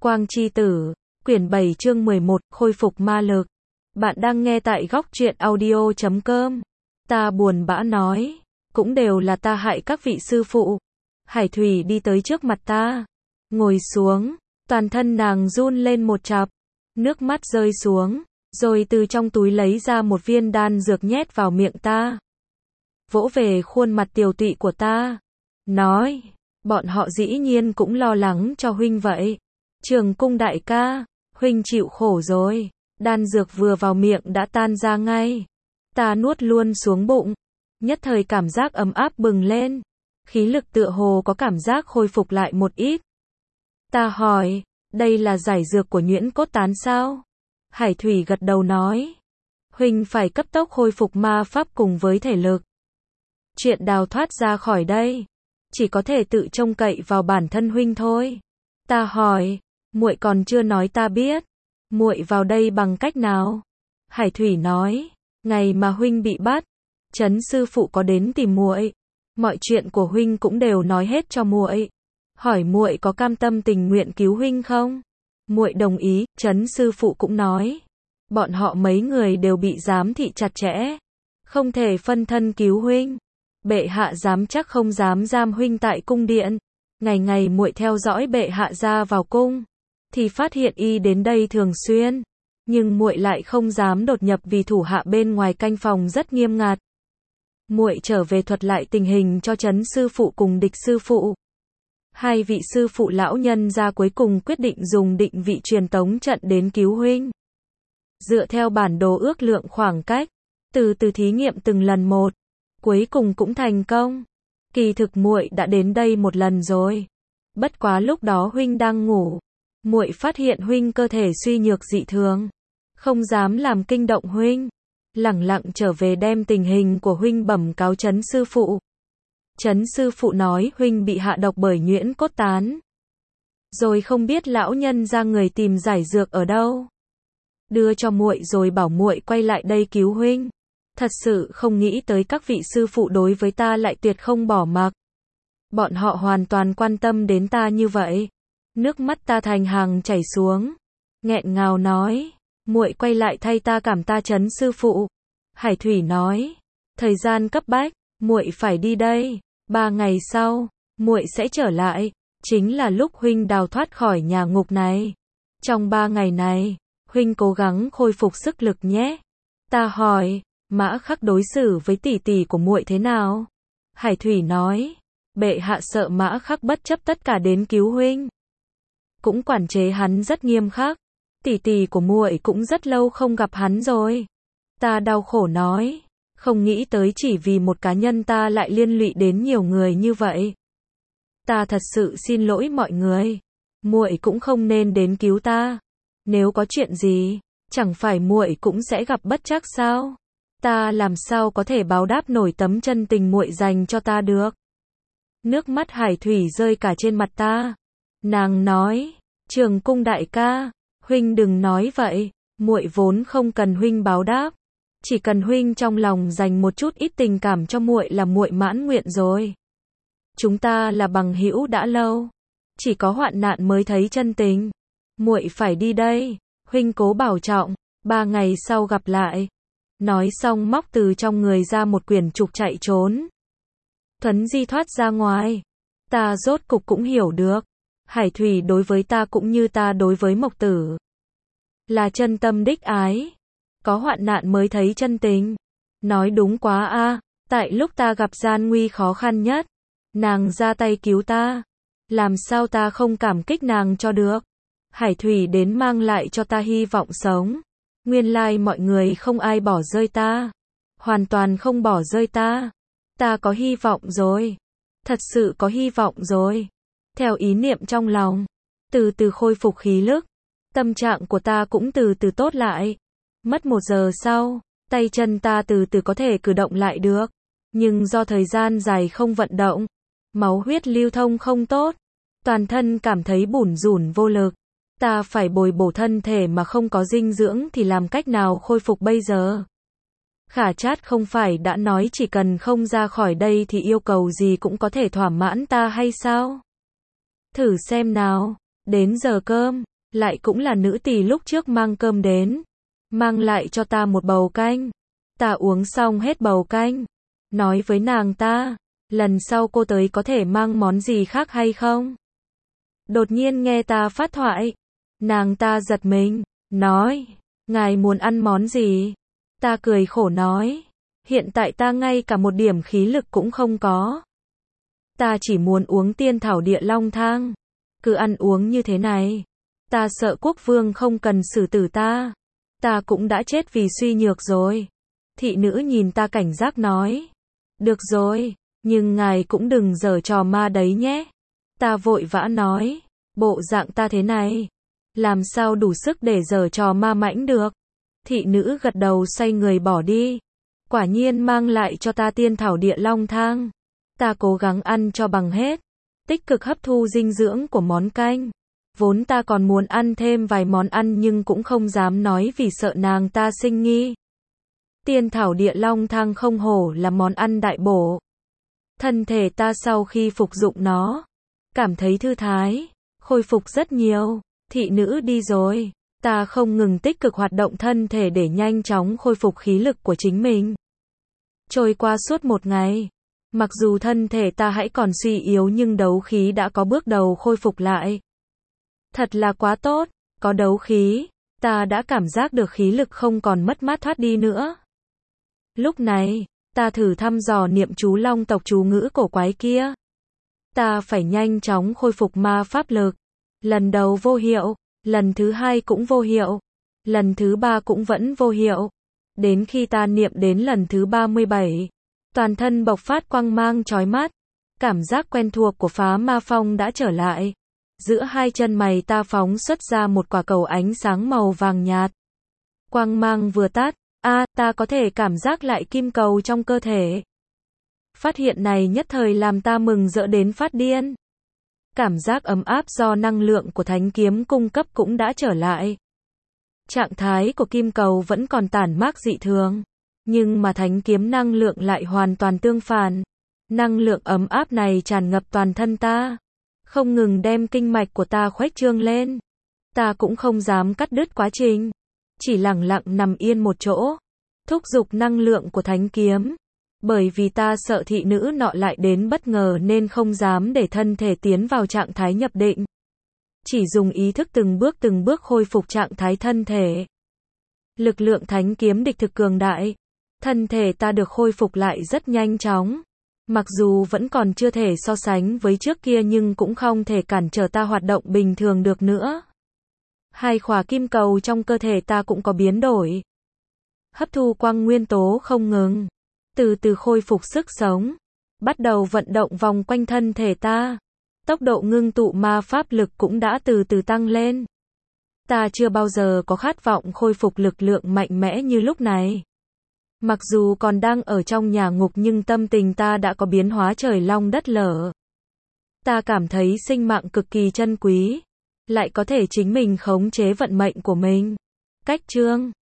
Quang Chi Tử, quyển 7 chương 11, khôi phục ma lực. Bạn đang nghe tại góc truyện audio.com. Ta buồn bã nói, cũng đều là ta hại các vị sư phụ. Hải Thủy đi tới trước mặt ta, ngồi xuống, toàn thân nàng run lên một chập, nước mắt rơi xuống, rồi từ trong túi lấy ra một viên đan dược nhét vào miệng ta. Vỗ về khuôn mặt tiều tụy của ta, nói, bọn họ dĩ nhiên cũng lo lắng cho huynh vậy. Trường Cung đại ca, huynh chịu khổ rồi. Đan dược vừa vào miệng đã tan ra ngay. Ta nuốt luôn xuống bụng. Nhất thời cảm giác ấm áp bừng lên. Khí lực tựa hồ có cảm giác khôi phục lại một ít. Ta hỏi, đây là giải dược của nhuyễn cốt tán sao? Hải Thủy gật đầu nói, huynh phải cấp tốc khôi phục ma pháp cùng với thể lực. Chuyện đào thoát ra khỏi đây, chỉ có thể tự trông cậy vào bản thân huynh thôi. Ta hỏi, muội còn chưa nói ta biết, muội vào đây bằng cách nào? Hải Thủy nói, ngày mà huynh bị bắt, Trấn sư phụ có đến tìm muội, mọi chuyện của huynh cũng đều nói hết cho muội. Hỏi muội có cam tâm tình nguyện cứu huynh không? Muội đồng ý. Trấn sư phụ cũng nói, bọn họ mấy người đều bị giám thị chặt chẽ, không thể phân thân cứu huynh. Bệ hạ dám chắc không dám giam huynh tại cung điện. Ngày ngày muội theo dõi bệ hạ ra vào cung, thì phát hiện y đến đây thường xuyên, nhưng muội lại không dám đột nhập vì thủ hạ bên ngoài canh phòng rất nghiêm ngặt. Muội trở về thuật lại tình hình cho Trấn sư phụ cùng Địch sư phụ. Hai vị sư phụ lão nhân gia cuối cùng quyết định dùng định vị truyền tống trận đến cứu huynh. Dựa theo bản đồ ước lượng khoảng cách, từ từ thí nghiệm từng lần một, cuối cùng cũng thành công. Kỳ thực muội đã đến đây một lần rồi. Bất quá lúc đó huynh đang ngủ, muội phát hiện huynh cơ thể suy nhược dị thường, không dám làm kinh động huynh, lẳng lặng trở về đem tình hình của huynh bẩm cáo Trấn sư phụ. Trấn sư phụ nói huynh bị hạ độc bởi nhuyễn cốt tán, rồi không biết lão nhân ra người tìm giải dược ở đâu, đưa cho muội rồi bảo muội quay lại đây cứu huynh. Thật sự không nghĩ tới các vị sư phụ đối với ta lại tuyệt không bỏ mặc. Bọn họ hoàn toàn quan tâm đến ta như vậy. Nước mắt ta thành hàng chảy xuống, nghẹn ngào nói, muội quay lại thay ta cảm ta Trấn sư phụ. Hải Thủy nói, thời gian cấp bách, muội phải đi đây, 3 ngày sau, muội sẽ trở lại, chính là lúc huynh đào thoát khỏi nhà ngục này. Trong 3 ngày này, huynh cố gắng khôi phục sức lực nhé. Ta hỏi, Mã Khắc đối xử với tỷ tỷ của muội thế nào? Hải Thủy nói, bệ hạ sợ Mã Khắc bất chấp tất cả đến cứu huynh, cũng quản chế hắn rất nghiêm khắc. Tỷ tỷ của muội cũng rất lâu không gặp hắn rồi. Ta đau khổ nói, không nghĩ tới chỉ vì một cá nhân ta lại liên lụy đến nhiều người như vậy. Ta thật sự xin lỗi mọi người, muội cũng không nên đến cứu ta. Nếu có chuyện gì, chẳng phải muội cũng sẽ gặp bất trắc sao? Ta làm sao có thể báo đáp nổi tấm chân tình muội dành cho ta được? Nước mắt Hải Thủy rơi cả trên mặt ta. Nàng nói, Trường Cung đại ca, huynh đừng nói vậy, muội vốn không cần huynh báo đáp, chỉ cần huynh trong lòng dành một chút ít tình cảm cho muội là muội mãn nguyện rồi. Chúng ta là bằng hữu đã lâu, chỉ có hoạn nạn mới thấy chân tình. Muội phải đi đây, huynh cố bảo trọng, 3 ngày sau gặp lại. Nói xong móc từ trong người ra một quyển trục chạy trốn. Thuấn di thoát ra ngoài. Ta rốt cục cũng hiểu được, Hải Thủy đối với ta cũng như ta đối với Mộc Tử, là chân tâm đích ái. Có hoạn nạn mới thấy chân tình. Nói đúng quá a, tại lúc ta gặp gian nguy khó khăn nhất, nàng ra tay cứu ta. Làm sao ta không cảm kích nàng cho được? Hải Thủy đến mang lại cho ta hy vọng sống. Nguyên lai mọi người không ai bỏ rơi ta, hoàn toàn không bỏ rơi ta. Ta có hy vọng rồi, thật sự có hy vọng rồi. Theo ý niệm trong lòng, từ từ khôi phục khí lực, tâm trạng của ta cũng từ từ tốt lại. Mất 1 giờ sau, tay chân ta từ từ có thể cử động lại được, nhưng do thời gian dài không vận động, máu huyết lưu thông không tốt, toàn thân cảm thấy bủn rủn vô lực. Ta phải bồi bổ thân thể mà không có dinh dưỡng thì làm cách nào khôi phục bây giờ? Khả Trát không phải đã nói chỉ cần không ra khỏi đây thì yêu cầu gì cũng có thể thỏa mãn ta hay sao? Thử xem nào. Đến giờ cơm, lại cũng là nữ tỳ lúc trước mang cơm đến, mang lại cho ta một bầu canh. Ta uống xong hết bầu canh, nói với nàng ta, lần sau cô tới có thể mang món gì khác hay không? Đột nhiên nghe ta phát thoại, nàng ta giật mình, nói, ngài muốn ăn món gì? Ta cười khổ nói, hiện tại ta ngay cả một điểm khí lực cũng không có. Ta chỉ muốn uống tiên thảo địa long thang. Cứ ăn uống như thế này, ta sợ quốc vương không cần xử tử ta. Ta cũng đã chết vì suy nhược rồi. Thị nữ nhìn ta cảnh giác nói, được rồi, nhưng ngài cũng đừng giở trò ma đấy nhé. Ta vội vã nói, bộ dạng ta thế này, làm sao đủ sức để giở trò ma mãnh được. Thị nữ gật đầu xoay người bỏ đi. Quả nhiên mang lại cho ta tiên thảo địa long thang. Ta cố gắng ăn cho bằng hết, tích cực hấp thu dinh dưỡng của món canh. Vốn ta còn muốn ăn thêm vài món ăn nhưng cũng không dám nói vì sợ nàng ta sinh nghi. Tiên thảo địa long thang không hổ là món ăn đại bổ. Thân thể ta sau khi phục dụng nó, cảm thấy thư thái, khôi phục rất nhiều. Thị nữ đi rồi, ta không ngừng tích cực hoạt động thân thể để nhanh chóng khôi phục khí lực của chính mình. Trôi qua suốt một ngày, mặc dù thân thể ta hãy còn suy yếu nhưng đấu khí đã có bước đầu khôi phục lại. Thật là quá tốt, có đấu khí, ta đã cảm giác được khí lực không còn mất mát thoát đi nữa. Lúc này, ta thử thăm dò niệm chú long tộc chú ngữ cổ quái kia. Ta phải nhanh chóng khôi phục ma pháp lực. Lần đầu vô hiệu, lần thứ hai cũng vô hiệu, lần thứ ba cũng vẫn vô hiệu. Đến khi ta niệm đến lần thứ 37, toàn thân bộc phát quang mang chói mắt. Cảm giác quen thuộc của phá ma phong đã trở lại. Giữa hai chân mày ta phóng xuất ra một quả cầu ánh sáng màu vàng nhạt. Quang mang vừa tắt, ta có thể cảm giác lại kim cầu trong cơ thể. Phát hiện này nhất thời làm ta mừng rỡ đến phát điên. Cảm giác ấm áp do năng lượng của thánh kiếm cung cấp cũng đã trở lại. Trạng thái của kim cầu vẫn còn tản mát dị thường, nhưng mà thánh kiếm năng lượng lại hoàn toàn tương phản. Năng lượng ấm áp này tràn ngập toàn thân ta, không ngừng đem kinh mạch của ta khuếch trương lên. Ta cũng không dám cắt đứt quá trình, chỉ lặng lặng nằm yên một chỗ, thúc giục năng lượng của thánh kiếm. Bởi vì ta sợ thị nữ nọ lại đến bất ngờ nên không dám để thân thể tiến vào trạng thái nhập định. Chỉ dùng ý thức từng bước khôi phục trạng thái thân thể. Lực lượng thánh kiếm đích thực cường đại. Thân thể ta được khôi phục lại rất nhanh chóng. Mặc dù vẫn còn chưa thể so sánh với trước kia nhưng cũng không thể cản trở ta hoạt động bình thường được nữa. Hai khỏa kim cầu trong cơ thể ta cũng có biến đổi. Hấp thu quang nguyên tố không ngừng. Từ từ khôi phục sức sống. Bắt đầu vận động vòng quanh thân thể ta. Tốc độ ngưng tụ ma pháp lực cũng đã từ từ tăng lên. Ta chưa bao giờ có khát vọng khôi phục lực lượng mạnh mẽ như lúc này. Mặc dù còn đang ở trong nhà ngục nhưng tâm tình ta đã có biến hóa trời long đất lở. Ta cảm thấy sinh mạng cực kỳ trân quý. Lại có thể chính mình khống chế vận mệnh của mình. Cách chương